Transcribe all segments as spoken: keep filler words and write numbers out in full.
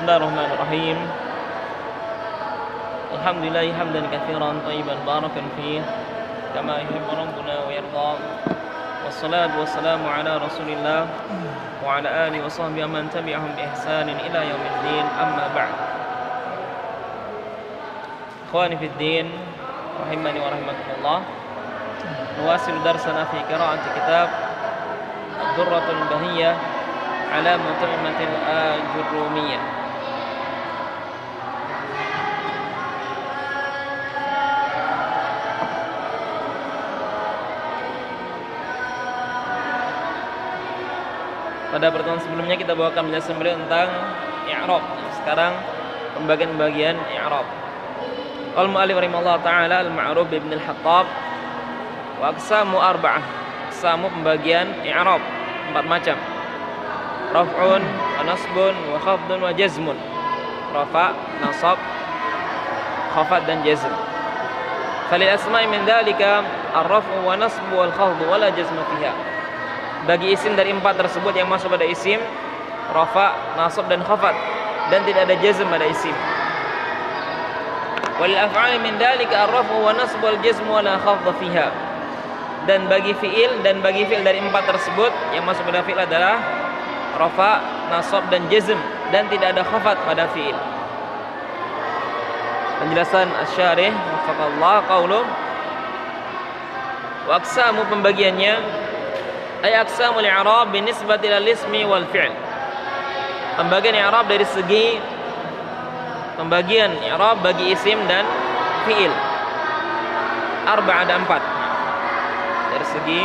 Bismillahirrahmanirrahim. Alhamdulillah hamdan katsiran thayyiban barakan fih kama yuhibbu rabbuna wa yarda. Wassalatu wassalamu ala Rasulillah wa ala alihi wa sahbihi man tabi'ahum bi ihsanin ila yaumiddin. Amma ba'd. Ikhwani fid din, rahimani wa rahimakumullah. Nuwasil darsana fi qira'ati kitab Ad-Durratul Bahiyyah ala Mut'immatil Ajurrumiyah. Pada pertemuan sebelumnya kita bawakan penjelasan beliau tentang i'rab. Sekarang pembagian-pembagian i'rab. Qala al-mu'allif rahimahullah ta'ala al-ma'ruf bi Ibn al-Hattab wa aqsamu arba'ah. Aqsamu pembagian i'rab empat macam. Raf'un wa nasbun wa khafdun wa jazmun. Rafa, nasab, khafad dan jazm. Falil asma'i min dhalika ar-raf'u wa nasbu wal khafdu wa la jazma fiha. Bagi isim dari empat tersebut yang masuk pada isim, rafa, nasab dan khafad, dan tidak ada jazm pada isim. Walil af'ali min dalika ar-raf'u wa nasbu wal jazm wa la khafdha fiha. Dan bagi fiil dan bagi fiil dari empat tersebut yang masuk pada fiil adalah rafa, nasab dan jazm, dan tidak ada khafad pada fiil. Penjelasan asy-syarih wafaqallah qauluh wa aqsamu pembagiannya ay aqsamul i'rab binisbati lil ismi wal fi'l. Pembagian i'rab dari segi pembagian i'rab bagi isim dan fi'il. Arba' ada empat. Dari segi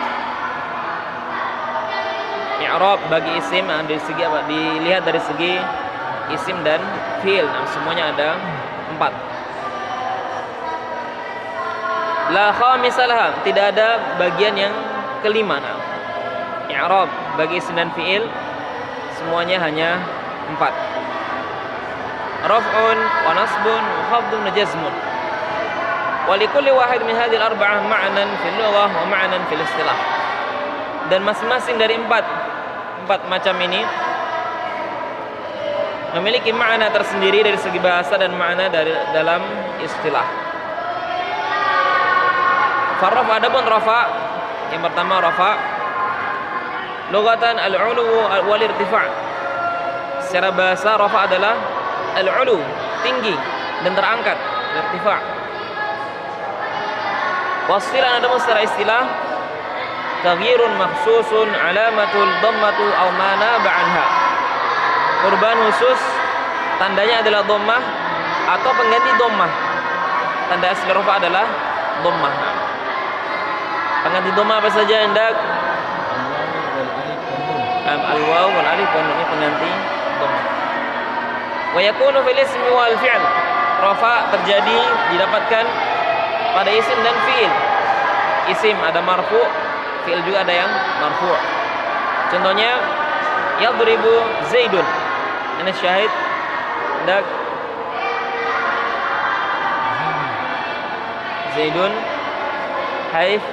i'rab bagi isim dari segi apa? Dilihat dari segi isim dan fi'il. Nah, semuanya ada empat. La khamisalah, tidak ada bagian yang kelima. Nah, i'rab bagi isim dan fi'il semuanya hanya empat. Raf'un wa nasbun wa khafdun wa jazmun. Wa likulli wahid min hadhihi al-arba'ah ma'nan fil lughah wa ma'nan fil istilah. Dan masing-masing dari empat empat macam ini memiliki makna tersendiri dari segi bahasa dan makna dari dalam istilah. Farraf, adapun rafa, yang pertama rafa lughatan al-'ulu wal irtifa'. Secara bahasa rafa adalah al-'ulu, tinggi dan terangkat, irtifa'. Wasilan, adapun secara istilah taghyirun makhsusun alamatul dhammatu aw ma naba anha. Perubahan khusus tandanya adalah dhammah atau pengganti dhammah. Tanda asli rafa adalah dhammah. Pengganti dhammah apa saja hendak? Al-waw wal alif wal nun, pengganti dhammah. Wa yakunu fil ismi wal fi'l. Rafa terjadi didapatkan pada isim dan fi'il. Isim ada marfu', fi'il juga ada yang marfu'. Contohnya yadribu Zaidun. Ini syahid hendak Zaidun haif.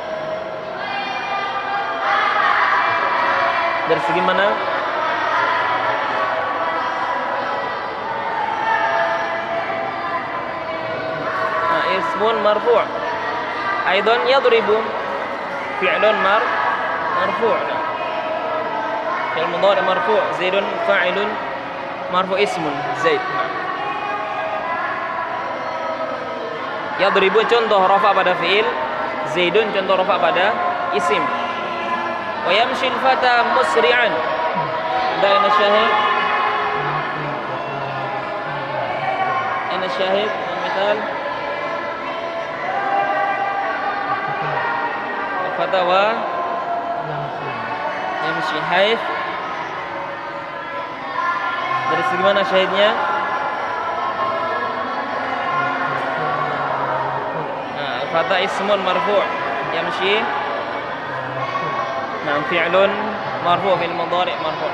Dari segi mana? Nah, ismun marfu'. Aidan yadribu fi'lun mar marfu'. Fi'l mudhari' marfu', Zaidun fa'ilun marfu' ismun Zaid. Yadribu contoh rafa pada fi'il, Zaidun contoh rafa pada isim. Wa yamshi al-fata musri'an. Dan syahid ana syahid misal al-fata wa yamshi haif. Dari segi mana syahidnya? Nah, al-fata ismun marfu', yamshi nah fi'lun marfu' fil mudhari' marfu'.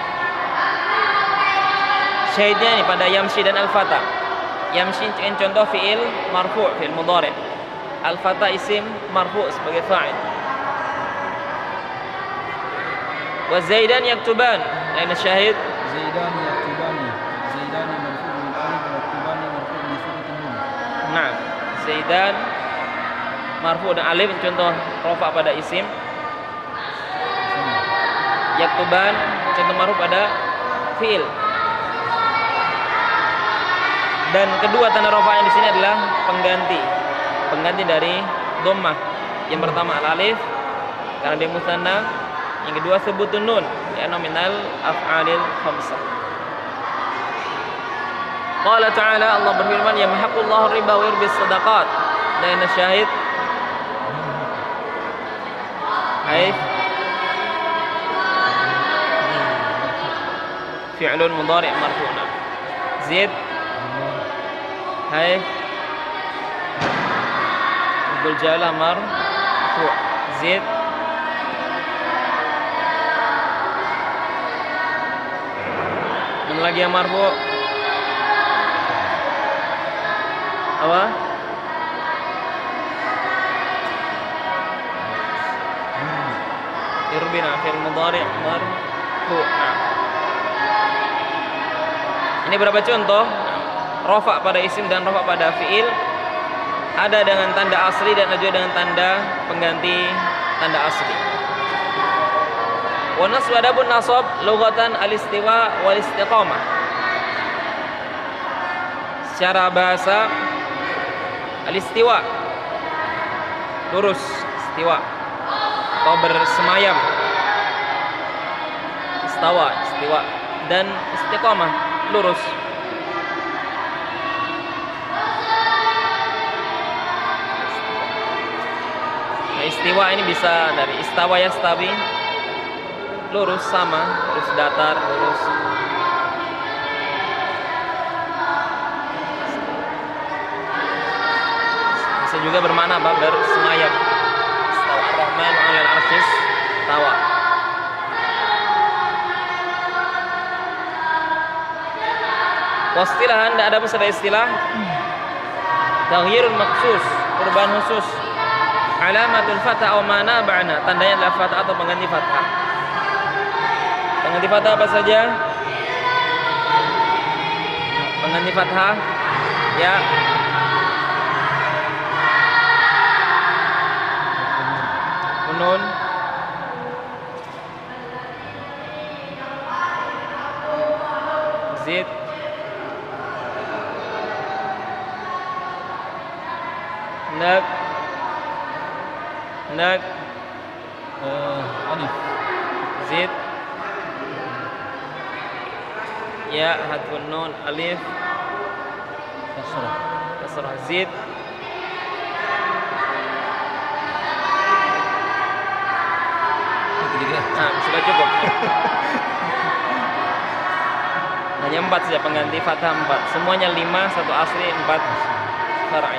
Syahidnya ini pada yamshi dan al-fata. Yamshi contoh fi'il marfu' fil mudhari'. Al-fata isim marfu' sebagai fa'il. Wa Zaidan yaktuban. Aina syahid? Zaidan yaktubani. Zaidan marfu dan alif contoh rafa pada isim. Yaktuban contoh marfu pada fiil. Dan kedua tanda rafa'nya di sini adalah pengganti. Pengganti dari dhammah. Yang pertama al-alif karena dia musanna. Yang kedua sebutun nun ya nominal af'alil khamsah. Qala ta'ala Allah berfirman yamhaqullahu riba wa yurbis shadaqat. Dan syahid haif fi'lun mudhari' marfu'na. Zid haif bil jala marfu'. Zid dan lagi yang marfu' apa? Irbina fi'il mudhari' marfu'. Ini berapa contoh? Rafa pada isim dan rafa pada fi'il ada dengan tanda asli dan juga dengan tanda pengganti tanda asli. Wa nasb adapun nasab lughatan al-istiwa wal istiqamah. Secara bahasa al-istiwa lurus, istiwa atau bersemayam. Istawa, istiwa dan istiqamah lurus. Istiwa ini bisa dari istawa yastawi lurus sama, lurus datar, lurus. Bisa juga bermakna apa? Bersemayam. Istawa ar-Rahman 'alal 'arsyis tawa. Wastilahan ada apa sebagai istilah? Taghyirun maksus, perubahan khusus. Alamatul fathah atau mana ba'na, tandanya adalah fathah atau pengganti fathah. Pengganti fathah apa saja? Pengganti fathah ya nun, zid, nak, nak, uh, alif, zid, ya, hadfun nun, alif, kasrah, kasrah, zid, nah, sudah cukup. Hanya empat saja pengganti fathah empat. Semuanya lima, satu asli, empat far'i.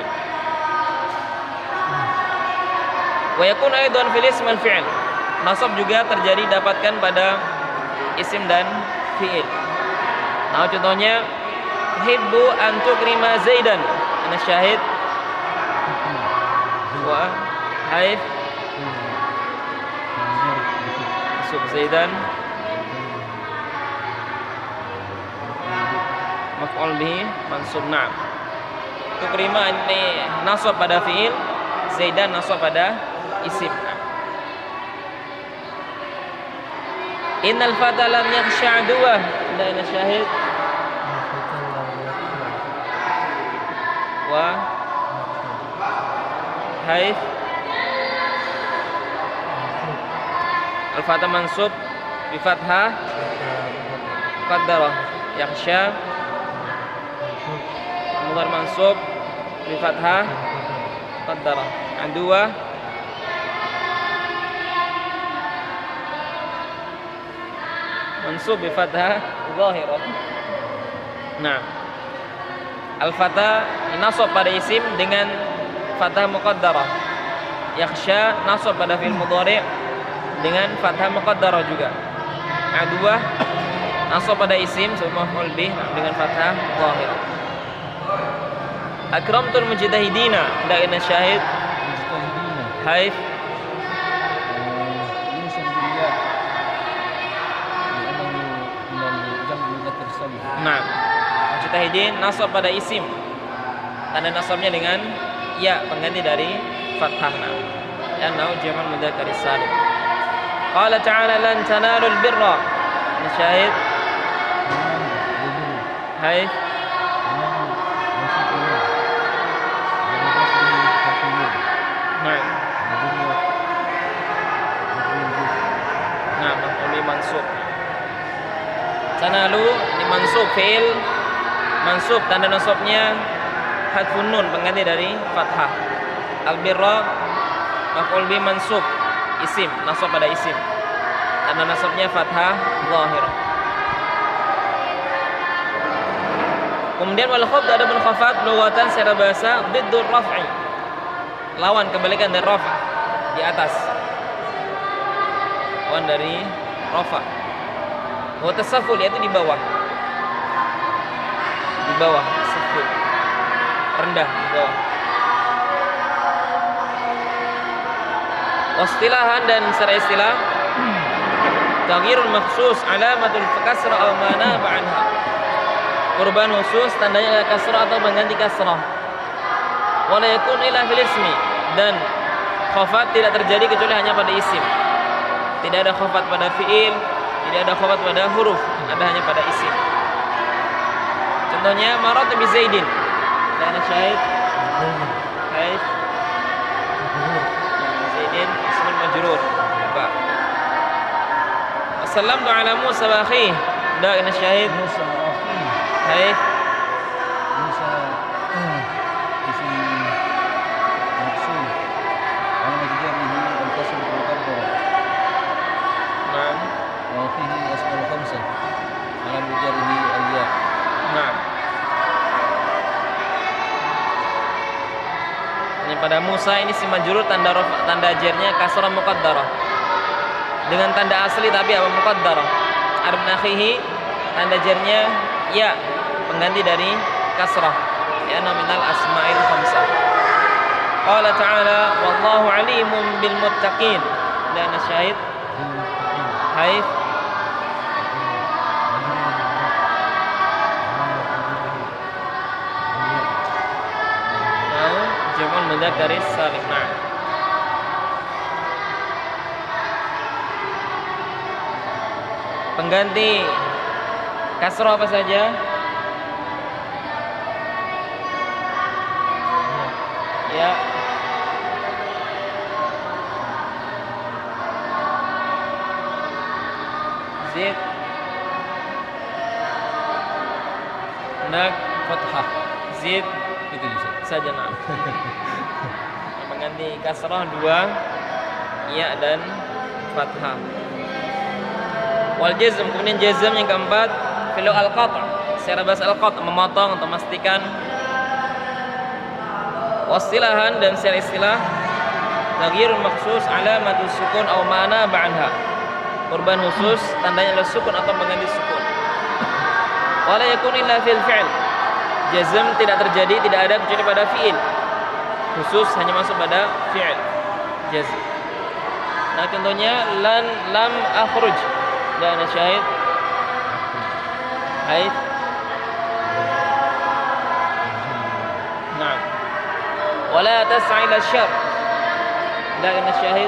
Wa yakun aidan fil ism wal fi'l. Nasab juga terjadi dapatkan pada isim dan fi'il. Nah, contohnya hibbu an tukrima Zaidan. Ana syahid wa haif sub Zaidan maf'ul bihi mansub na'am. Tukrima ini nasab pada fi'il, Zaidan nasab pada isim. Innal fata lam yakhsha aduwah. Ada syahid wa haif al-fatah mansub bi fathah qaddara yakhsha, mudhari mansub bi fathah qaddara aduwah, mansub bi fathah zahirah. Nah, al-fatah nasab pada isim dengan fathah muqaddarah. Yakhsha nasab pada fi'il mudhari' dengan fathah muqaddarah juga. Aduwah nasab pada isim semua maf'ul bih dengan fathah zahirah. Akramtul mujtahidina, da'ina syahid haif nah, mujtahidin nasab pada isim. Tanda nasabnya dengan ya pengganti dari fathah. Li'annahu jam'ul mudzakkar salim. Qala ta'ala lan tanalul birra. Ini syahid. Hai. Nah. Nah, maf'ul mansub. Tanalu ini mansub fi'il mansub, tanda nasabnya hadfun nun pengganti dari fathah. Al-birra maf'ul bi mansub, isim, nasab pada isim. Tanda nasabnya fathah zahir. Kemudian wal khafd ada pun khafat lughatan secara bahasa diddur raf'i. Lawan kebalikan dari raf' di atas. Lawan dari rafa'. Wa tasafful yaitu di bawah. Di bawah, saful. Rendah di bawah. Wastilahan dan secara istilah taghyirul makhsus alamatul kasrah aw mana ba'anha. Perubahan khusus tandanya kasrah atau mengganti kasrah. Wala yakun illa fil ismi, dan khafat tidak terjadi kecuali hanya pada isim. Tidak ada khafat pada fiil, tidak ada khafat pada huruf, ada hanya pada isim. Contohnya maratu bi Zaidin. Dan syahid Haid Zaidin ismul majrur. Ba. Wassalamtu ala Musa wa akhihi. Da ini syahid Musa wa akhihi. Haid Musa isim maksud. Ana majrurihi al-kasr al-muqaddar. Naam. Wa akhihi asma'ul khamsah. Ala majrurihi al-ya. Naam. Ini pada Musa ini si majrur tanda rof, tanda jarnya kasrah muqaddarah. Dengan tanda asli tapi apa muqaddarah. Arbun akhihi tanda jarnya ya pengganti dari kasrah. Ya nominal asma'il khamsah. Qala ta'ala wallahu alimun bil muttaqin. Dan syahid haif jam'ul mudzakkar salim. Nah. Pengganti kasrah apa saja? Ya. Zid. Nak Fathah. Zid Itu bisa. saja nah. Pengganti kasrah dua ya dan fathah. Wal jazm, kemudian jazm yang keempat fi'il al-qat'. Secara bahasa al-qat' memotong atau memastikan. Wasilahan dan secara istilah taghyirul makhsus alamatus sukun aw ma'na ba'anha. Perubahan khusus tandanya adalah sukun atau mengganti sukun. Wala yakun illa fil fi'l. Jazm tidak terjadi, tidak ada kecuali pada fi'il. Khusus hanya masuk pada fi'il. Jazm. Nah contohnya lan lam akhruj. Dan syahid haid. Naam. Wala tas'a ila syarr. Dan syahid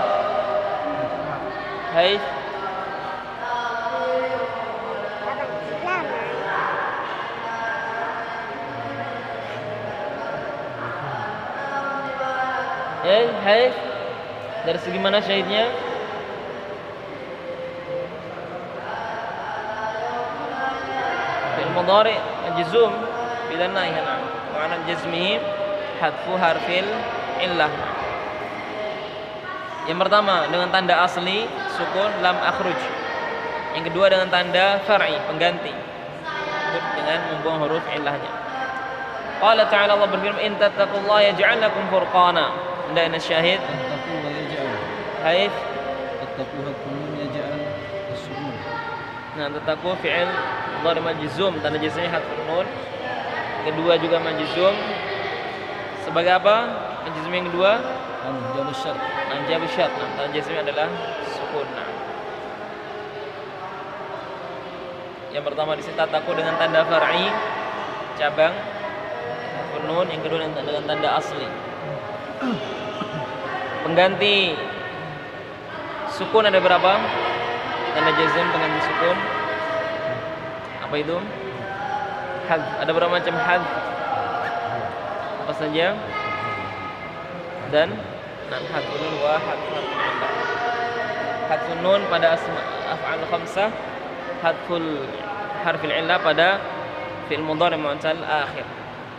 haid. Eh, hai. Dari segi mana syahidnya? Fi'il mudhari majzum bila nahi hana. Wa ana jazmihi hadfu harfil illah. Yang pertama dengan tanda asli sukun lam akhruj. Yang kedua dengan tanda far'i pengganti dengan membuang huruf illahnya. Qala ta'ala Allah berfirman in tattaqullaha yaj'al lakum furqana. Dan syahid Tattaqu wa yaj'al. haif. Tattaqu hakum yaj'al as-sukun. Nah, tattaqu fi'il mudhari majzum, tanda jazmnya hadfun nun. Kedua juga majzum. Sebagai apa? Majzum yang kedua An-jawab syart. Anjab syart. Nah, tanda jazmnya adalah sukun. Nah. Yang pertama di sini tattaqu dengan tanda far'i cabang hadfun nun, yang kedua dengan tanda asli. Pengganti sukun ada berapa? Tanda jazm pengganti sukun. Apa itu? Had. Ada berapa macam had? Apa saja? Dan nan hadfun nun wa hadfun illah. Hadfun nun pada asma af'al khamsah, hadful harfil illah pada fi'il mudhari' mu'tal akhir.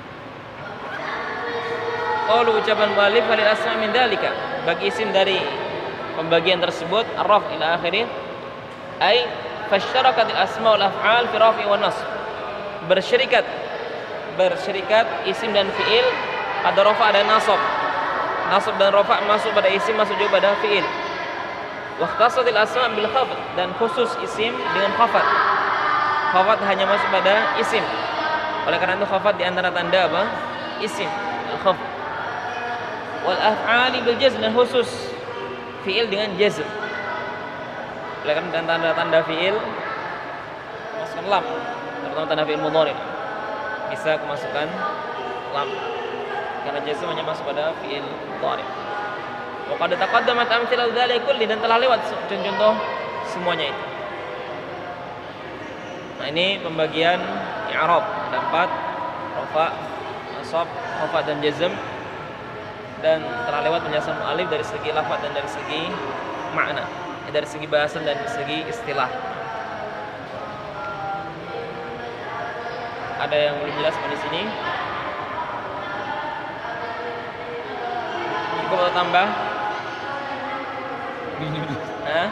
Qalu ucapan mu'allif halil asma' min dalika, bagi isim dari pembagian tersebut ar-raf' ila akhirih, ay fasyrakatil asma' wal af'al fi raf'i wan nasb, bersyirikat bersyirikat isim dan fi'il pada rafa' dan nasab. Nasab dan rafa' masuk pada isim, masuk juga pada fi'il. Wa ikhtassatil asma' bil khafd, dan khusus isim dengan khafad. Khafad hanya masuk pada isim. Oleh karena itu khafad di antara tanda apa? Isim, al-khafd. Wal af'ali bil jazm, dan khusus fi'il dengan jazm. Oleh karena tanda-tanda fi'il masukkan lam, terutama tanda fi'il mudhari' bisa kemasukan lam karena jazm hanya masuk pada fi'il mudhari'. Wa qad taqaddamat amthilatu dzalika kulli, dan telah lewat contoh-contoh semuanya itu. Nah, ini pembagian i'rab, ada empat: rafa', nasab, khafad dan jazm. Dan telah lewat penjelasan mu'allif dari segi lafaz dan dari segi makna, dari segi bahasan dan dari segi istilah. Ada yang belum jelas di sini? Cukup atau tambah? Hah?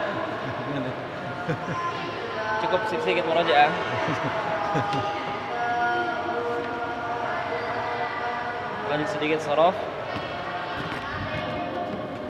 Cukup sedikit murajaah. Lanjut sedikit sorof.